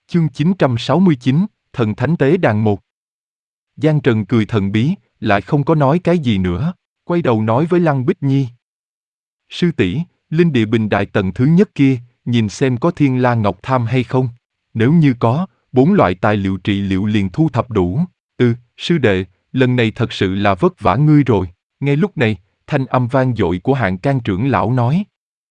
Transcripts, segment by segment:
Chương 969, Thần Thánh Tế Đàn 1. Giang Trần cười thần bí, lại không có nói cái gì nữa, quay đầu nói với Lăng Bích Nhi. Sư tỷ, linh địa bình đại tầng thứ nhất kia, nhìn xem có Thiên La Ngọc Tham hay không? Nếu như có, 4 loại tài liệu trị liệu liền thu thập đủ. Sư đệ, lần này thật sự là vất vả ngươi rồi. Ngay lúc này, thanh âm vang dội của Hạng Can trưởng lão nói.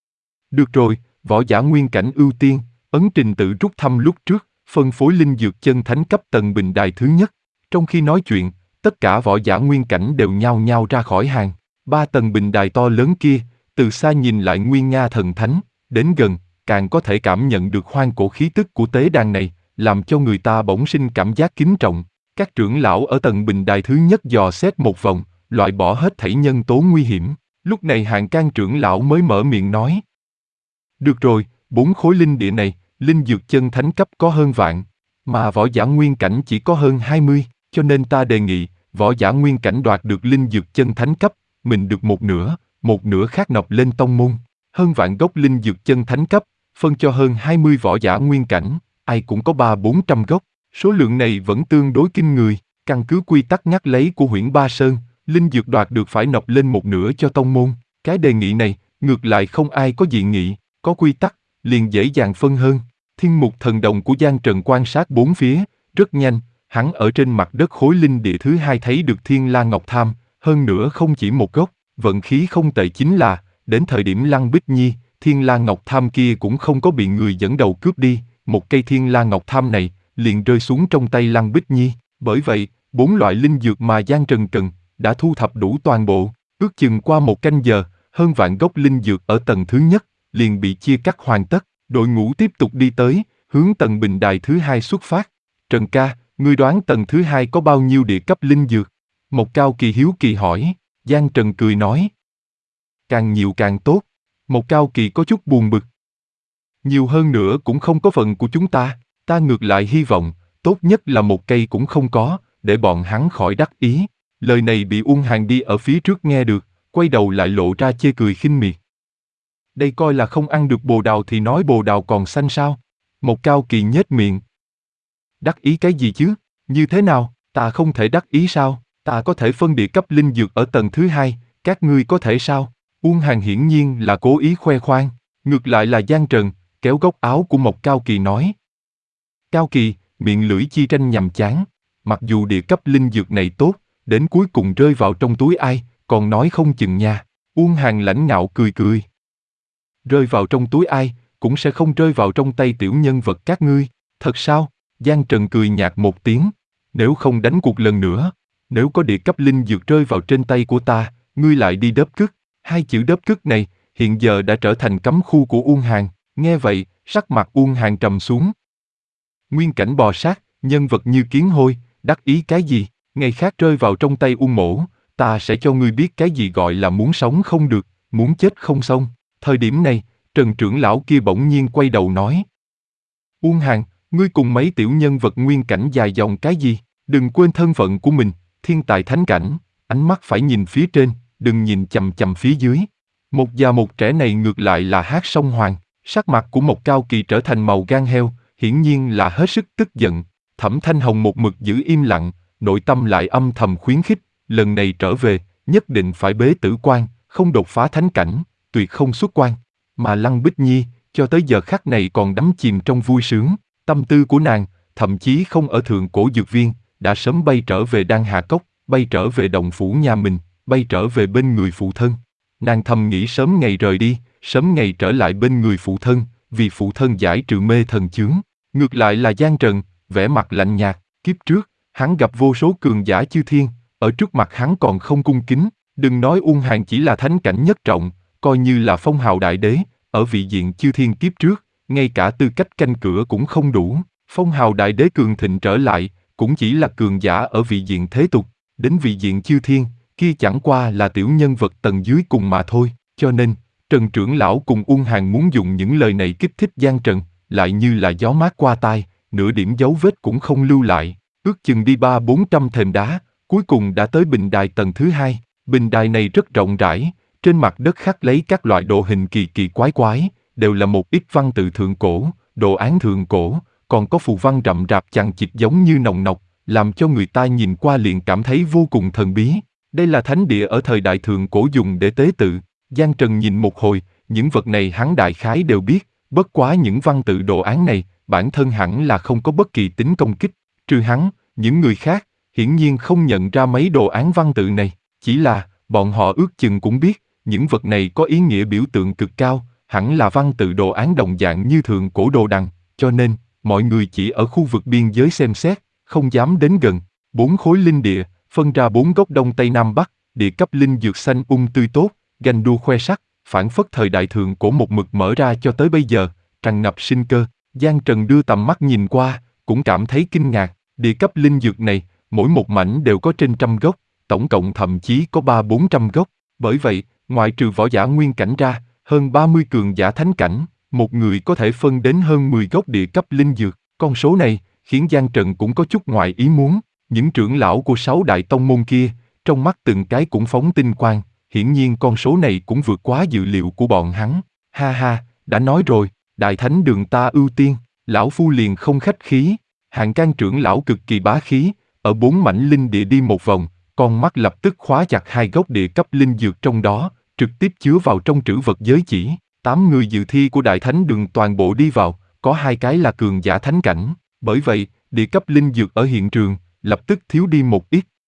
Được rồi, võ giả nguyên cảnh ưu tiên, ấn trình tự rút thăm lúc trước, phân phối linh dược chân thánh cấp tầng bình đài thứ nhất. Trong khi nói chuyện, tất cả võ giả nguyên cảnh đều nhao nhao ra khỏi hàng. 3 tầng bình đài to lớn kia, từ xa nhìn lại nguyên nga thần thánh, đến gần, càng có thể cảm nhận được hoang cổ khí tức của tế đàn này, làm cho người ta bỗng sinh cảm giác kính trọng. Các trưởng lão ở tầng bình đài thứ nhất dò xét một vòng, loại bỏ hết thảy nhân tố nguy hiểm. Lúc này Hạng Can trưởng lão mới mở miệng nói. Được rồi, 4 khối linh địa này, linh dược chân thánh cấp có hơn vạn, mà võ giả nguyên cảnh chỉ có hơn 20, cho nên ta đề nghị, võ giả nguyên cảnh đoạt được linh dược chân thánh cấp, mình được một nửa khác nộp lên tông môn. Hơn vạn gốc linh dược chân thánh cấp, phân cho hơn 20 võ giả nguyên cảnh, ai cũng có 300-400 gốc. Số lượng này vẫn tương đối kinh người, căn cứ quy tắc ngắt lấy của Huyễn Ba Sơn, linh dược đoạt được phải nộp lên một nửa cho tông môn. Cái đề nghị này, ngược lại không ai có dị nghị, có quy tắc, liền dễ dàng phân hơn. Thiên mục thần đồng của Giang Trần quan sát bốn phía, rất nhanh, hắn ở trên mặt đất khối linh địa thứ hai thấy được Thiên La Ngọc Tham, hơn nữa không chỉ một gốc, vận khí không tệ chính là, đến thời điểm Lăng Bích Nhi, Thiên La Ngọc Tham kia cũng không có bị người dẫn đầu cướp đi, một cây Thiên La Ngọc Tham này, liền rơi xuống trong tay Lăng Bích Nhi. Bởi vậy, 4 loại linh dược mà Giang Trần cần, đã thu thập đủ toàn bộ. Ước chừng qua 1 canh giờ, hơn vạn gốc linh dược ở tầng thứ nhất, liền bị chia cắt hoàn tất. Đội ngũ tiếp tục đi tới, hướng tầng bình đài thứ hai xuất phát. Trần ca, ngươi đoán tầng thứ hai có bao nhiêu địa cấp linh dược? Một Cao Kỳ hiếu kỳ hỏi. Giang Trần cười nói. Càng nhiều càng tốt. Một Cao Kỳ có chút buồn bực. Nhiều hơn nữa cũng không có phần của chúng ta. Ta ngược lại hy vọng, tốt nhất là một cây cũng không có, để bọn hắn khỏi đắc ý. Lời này bị Uông Hàn đi ở phía trước nghe được, quay đầu lại lộ ra chê cười khinh miệt. Đây coi là không ăn được bồ đào thì nói bồ đào còn xanh sao? Một Cao Kỳ nhếch miệng. Đắc ý cái gì chứ? Như thế nào? Ta không thể đắc ý sao? Ta có thể phân địa cấp linh dược ở tầng thứ hai, các ngươi có thể sao? Uông Hàn hiển nhiên là cố ý khoe khoang. Ngược lại là Giang Trần, kéo góc áo của Một Cao Kỳ nói. Cao Kỳ, miệng lưỡi chi tranh nhằm chán. Mặc dù địa cấp linh dược này tốt, đến cuối cùng rơi vào trong túi ai, còn nói không chừng nha. Uông Hàn lãnh ngạo cười cười. Rơi vào trong túi ai, cũng sẽ không rơi vào trong tay tiểu nhân vật các ngươi. Thật sao? Giang Trần cười nhạt một tiếng. Nếu không đánh cuộc lần nữa, nếu có địa cấp linh dược rơi vào trên tay của ta, ngươi lại đi đớp cứt. 2 chữ đớp cứt này, hiện giờ đã trở thành cấm khu của Uông Hàn. Nghe vậy, sắc mặt Uông Hàn trầm xuống. Nguyên cảnh bò sát, nhân vật như kiến hôi, đắc ý cái gì? Ngày khác rơi vào trong tay Uông mỗ, ta sẽ cho ngươi biết cái gì gọi là muốn sống không được, muốn chết không xong. Thời điểm này, Trần trưởng lão kia bỗng nhiên quay đầu nói. Uông Hàn, ngươi cùng mấy tiểu nhân vật nguyên cảnh dài dòng cái gì? Đừng quên thân phận của mình, thiên tài thánh cảnh, ánh mắt phải nhìn phía trên, đừng nhìn chằm chằm phía dưới. Một già một trẻ này ngược lại là hát song hoàng, sắc mặt của Một Cao Kỳ trở thành màu gan heo, hiển nhiên là hết sức tức giận. Thẩm Thanh Hồng một mực giữ im lặng, nội tâm lại âm thầm khuyến khích, lần này trở về, nhất định phải bế tử quan, không đột phá thánh cảnh, tuyệt không xuất quan. Mà Lăng Bích Nhi, cho tới giờ khắc này còn đắm chìm trong vui sướng, tâm tư của nàng, thậm chí không ở thượng cổ dược viên, đã sớm bay trở về Đan Hà Cốc, bay trở về đồng phủ nhà mình, bay trở về bên người phụ thân. Nàng thầm nghĩ sớm ngày rời đi, sớm ngày trở lại bên người phụ thân, vì phụ thân giải trừ mê thần chướng. Ngược lại là Giang Trần, vẻ mặt lạnh nhạt, kiếp trước, hắn gặp vô số cường giả chư thiên, ở trước mặt hắn còn không cung kính, đừng nói Uông Hàn chỉ là thánh cảnh nhất trọng, coi như là phong hào đại đế, ở vị diện chư thiên kiếp trước, ngay cả tư cách canh cửa cũng không đủ, phong hào đại đế cường thịnh trở lại, cũng chỉ là cường giả ở vị diện thế tục, đến vị diện chư thiên, kia chẳng qua là tiểu nhân vật tầng dưới cùng mà thôi, cho nên, Trần trưởng lão cùng Uông Hàn muốn dùng những lời này kích thích Giang Trần, lại như là gió mát qua tai, nửa điểm dấu vết cũng không lưu lại, ước chừng đi 300-400 thềm đá, cuối cùng đã tới bình đài tầng thứ hai. Bình đài này rất rộng rãi, trên mặt đất khắc lấy các loại đồ hình kỳ kỳ quái quái, đều là một ít văn tự thượng cổ, đồ án thượng cổ, còn có phù văn rậm rạp chằng chịt giống như nòng nọc, làm cho người ta nhìn qua liền cảm thấy vô cùng thần bí. Đây là thánh địa ở thời đại thượng cổ dùng để tế tự. Giang Trần nhìn một hồi, những vật này hắn đại khái đều biết, bất quá những văn tự đồ án này, bản thân hẳn là không có bất kỳ tính công kích. Trừ hắn, những người khác, hiển nhiên không nhận ra mấy đồ án văn tự này. Chỉ là, bọn họ ước chừng cũng biết, những vật này có ý nghĩa biểu tượng cực cao, hẳn là văn tự đồ án đồng dạng như thượng cổ đồ đằng, cho nên, mọi người chỉ ở khu vực biên giới xem xét, không dám đến gần. 4 khối linh địa, phân ra 4 góc đông tây nam bắc, địa cấp linh dược xanh tươi tốt, ganh đua khoe sắc, phản phất thời đại thượng cổ một mực mở ra cho tới bây giờ, tràn ngập sinh cơ. Giang Trần đưa tầm mắt nhìn qua, cũng cảm thấy kinh ngạc, địa cấp linh dược này, mỗi một mảnh đều có trên 100 gốc, tổng cộng thậm chí có 300-400 gốc. Bởi vậy, ngoại trừ võ giả nguyên cảnh ra, hơn 30 cường giả thánh cảnh, một người có thể phân đến hơn 10 gốc địa cấp linh dược. Con số này, khiến Giang Trần cũng có chút ngoài ý muốn. Những trưởng lão của 6 đại tông môn kia, trong mắt từng cái cũng phóng tinh quang, hiển nhiên con số này cũng vượt quá dự liệu của bọn hắn. Ha ha, đã nói rồi, đại thánh đường ta ưu tiên, lão phu liền không khách khí. Hạng Can trưởng lão cực kỳ bá khí, ở 4 mảnh linh địa đi một vòng, con mắt lập tức khóa chặt 2 gốc địa cấp linh dược trong đó, trực tiếp chứa vào trong trữ vật giới chỉ. 8 người dự thi của đại thánh đường toàn bộ đi vào, có 2 cái là cường giả thánh cảnh, bởi vậy, địa cấp linh dược ở hiện trường, lập tức thiếu đi một ít.